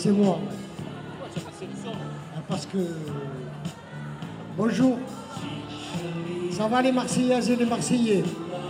c'est moi. Parce que... Bonjour. Ça va les Marseillaises et les Marseillais?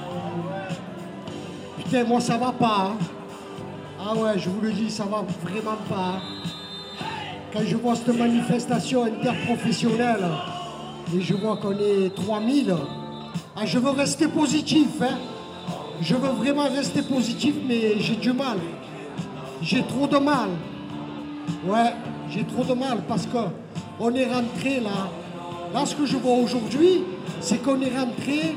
Putain, moi ça va pas. Hein. Ah ouais, je vous le dis, ça va vraiment pas. Hein. Quand je vois cette manifestation interprofessionnelle, et je vois qu'on est 3000, ah, je veux rester positif. Hein. Je veux vraiment rester positif, mais j'ai du mal. J'ai trop de mal. Ouais, j'ai trop de mal parce qu'on est rentré là. Là, ce que je vois aujourd'hui, c'est qu'on est rentré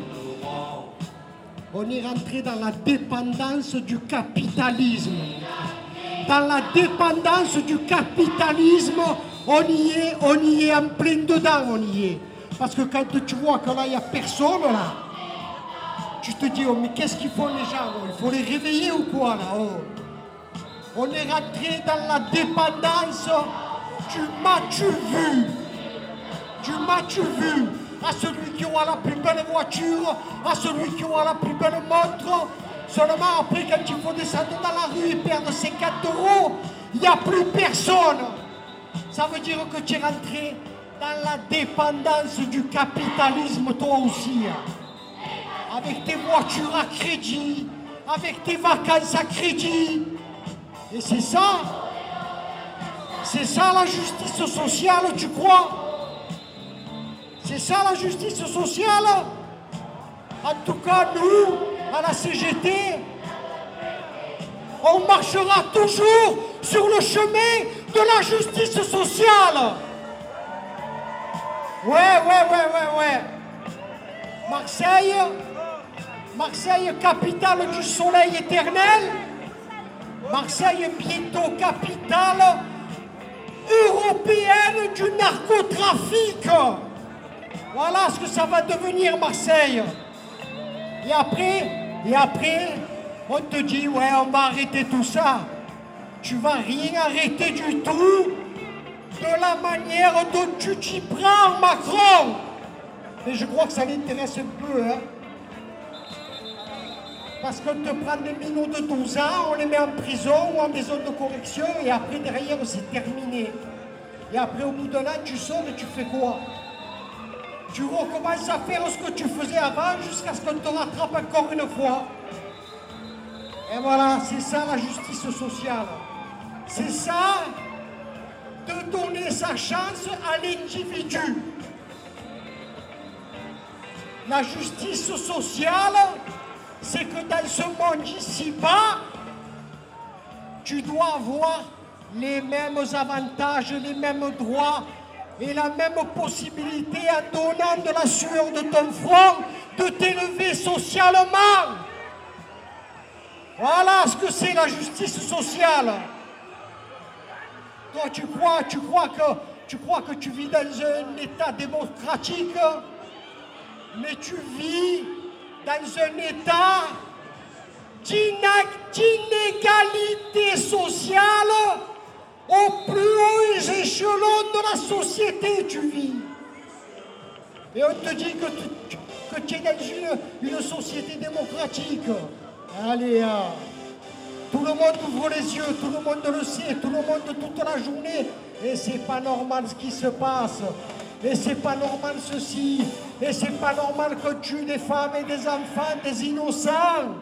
dans la dépendance du capitalisme. Dans la dépendance du capitalisme, on y est en plein dedans, on y est. Parce que quand tu vois que là, il n'y a personne, là, tu te dis, oh, mais qu'est-ce qu'ils font les gens? Il faut les réveiller ou quoi, là? Oh. On est rentré dans la dépendance du m'as-tu vu? Du m'as-tu vu? À celui qui aura la plus belle voiture, à celui qui aura la plus belle montre. Seulement après, quand il faut descendre dans la rue et perdre 50 €, il n'y a plus personne. Ça veut dire que tu es rentré dans la dépendance du capitalisme, toi aussi. Avec tes voitures à crédit, avec tes vacances à crédit. Et c'est ça la justice sociale, tu crois? C'est ça la justice sociale? En tout cas, nous, à la CGT, on marchera toujours sur le chemin de la justice sociale. Ouais. Marseille, capitale du soleil éternel. Marseille, bientôt capitale européenne du narcotrafic. Voilà ce que ça va devenir Marseille. Et après, on te dit, ouais, on va arrêter tout ça. Tu vas rien arrêter du tout de la manière dont tu t'y prends, Macron. Mais je crois que ça l'intéresse un peu, hein. Parce qu'on te prend des minots de 12 ans, on les met en prison ou en maison de correction, et après, derrière, c'est terminé. Et après, au bout d'un an, tu sors et tu fais quoi? Tu recommences à faire ce que tu faisais avant jusqu'à ce qu'on te rattrape encore une fois. Et voilà, c'est ça la justice sociale. C'est ça de donner sa chance à l'individu. La justice sociale, c'est que dans ce monde ici-bas, tu dois avoir les mêmes avantages, les mêmes droits, et la même possibilité en donnant de la sueur de ton front de t'élever socialement. Voilà ce que c'est la justice sociale. Toi, tu crois que tu vis dans un État démocratique, mais tu vis dans un État d'inégalité sociale. Au plus haut échelon de la société, tu vis. Et on te dit que tu es dans une société démocratique. Allez, tout le monde ouvre les yeux, tout le monde le sait, tout le monde toute la journée. Et c'est pas normal ce qui se passe. Et c'est pas normal ceci. Et c'est pas normal qu'on tue des femmes et des enfants, des innocents.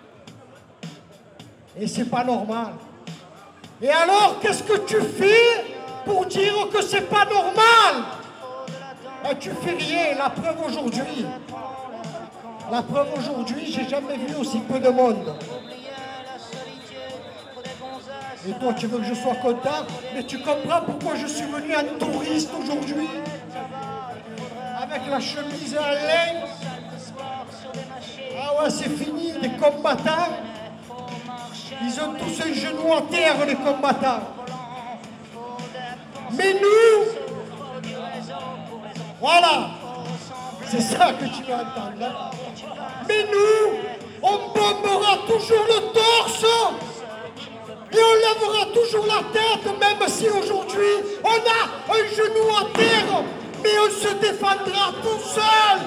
Et c'est pas normal. Et alors, qu'est-ce que tu fais pour dire que c'est pas normal? Tu fais rien, la preuve aujourd'hui. La preuve aujourd'hui, j'ai jamais vu aussi peu de monde. Et toi, tu veux que je sois content? Mais tu comprends pourquoi je suis venu en touriste aujourd'hui? Avec la chemise à laine. Ah ouais, c'est fini, les combattants. Ils ont tous un genou en terre, les combattants. Mais nous, voilà, c'est ça que tu vas entendre. Hein? Mais nous, on bombera toujours le torse et on lèvera toujours la tête, même si aujourd'hui on a un genou en terre, mais on se défendra tout seul.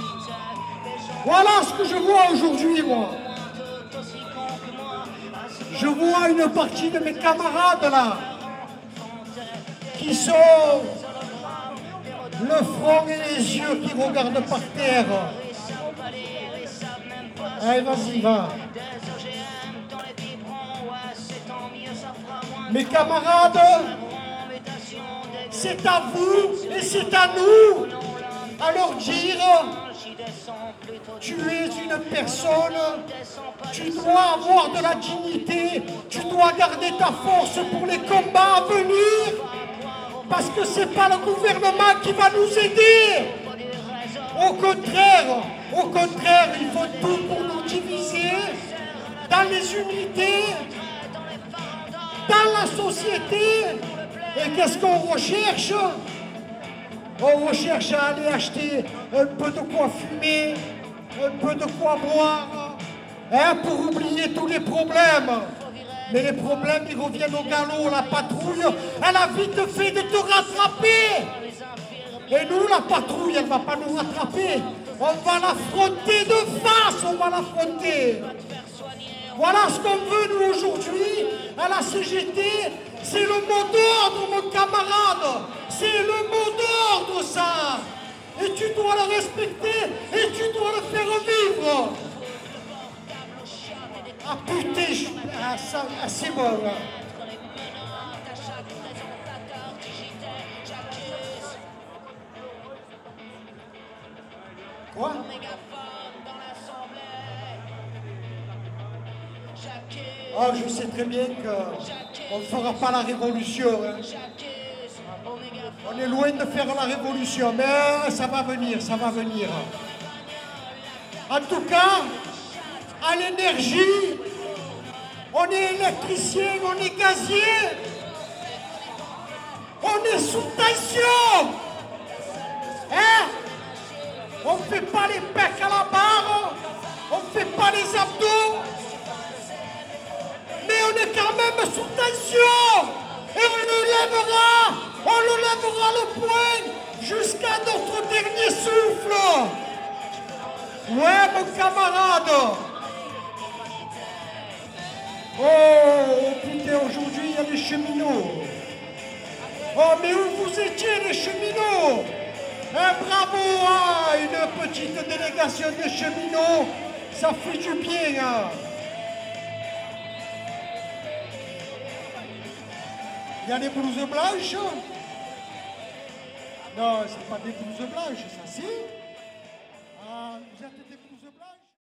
Voilà ce que je vois aujourd'hui, moi. Je vois une partie de mes camarades là, qui sont le front et les yeux qui regardent par terre. Allez, vas-y, va. Mes camarades, c'est à vous et c'est à nous à leur dire, tu es une personne, tu dois avoir de la dignité, tu dois garder ta force pour les combats à venir, parce que c'est pas le gouvernement qui va nous aider. Au contraire, il faut tout pour nous diviser dans les unités, dans la société. Et qu'est-ce qu'on recherche? On recherche à aller acheter un peu de quoi fumer, un peu de quoi boire, hein, pour oublier tous les problèmes. Mais les problèmes, ils reviennent au galop. La patrouille, elle a vite fait de te rattraper. Et nous, la patrouille, elle ne va pas nous rattraper. On va l'affronter de face, on va l'affronter. Voilà ce qu'on veut, nous, aujourd'hui, à la CGT. C'est le mot d'ordre, mon camarade. C'est le mot d'ordre, ça. Et tu dois le respecter et tu dois le faire vivre. Ah putain, c'est bon, là. Quoi? Oh, je sais très bien qu'on ne fera pas la révolution. Hein. On est loin de faire la révolution, mais ça va venir, ça va venir. En tout cas, à l'énergie, on est électricien, on est gazier, on est sous tension. Hein? On ne fait pas les pecs à la barre, on ne fait pas les abdos, mais on est quand même sous tension. Et on le lèvera le poing jusqu'à notre dernier souffle. Ouais, mon camarade. Oh, putain, aujourd'hui, il y a les cheminots. Oh, mais où vous étiez, les cheminots? Bravo, hein, une petite délégation de cheminots, ça fait du bien. Hein. Il y a des blouses blanches? Non, c'est pas des blouses blanches, ça, si?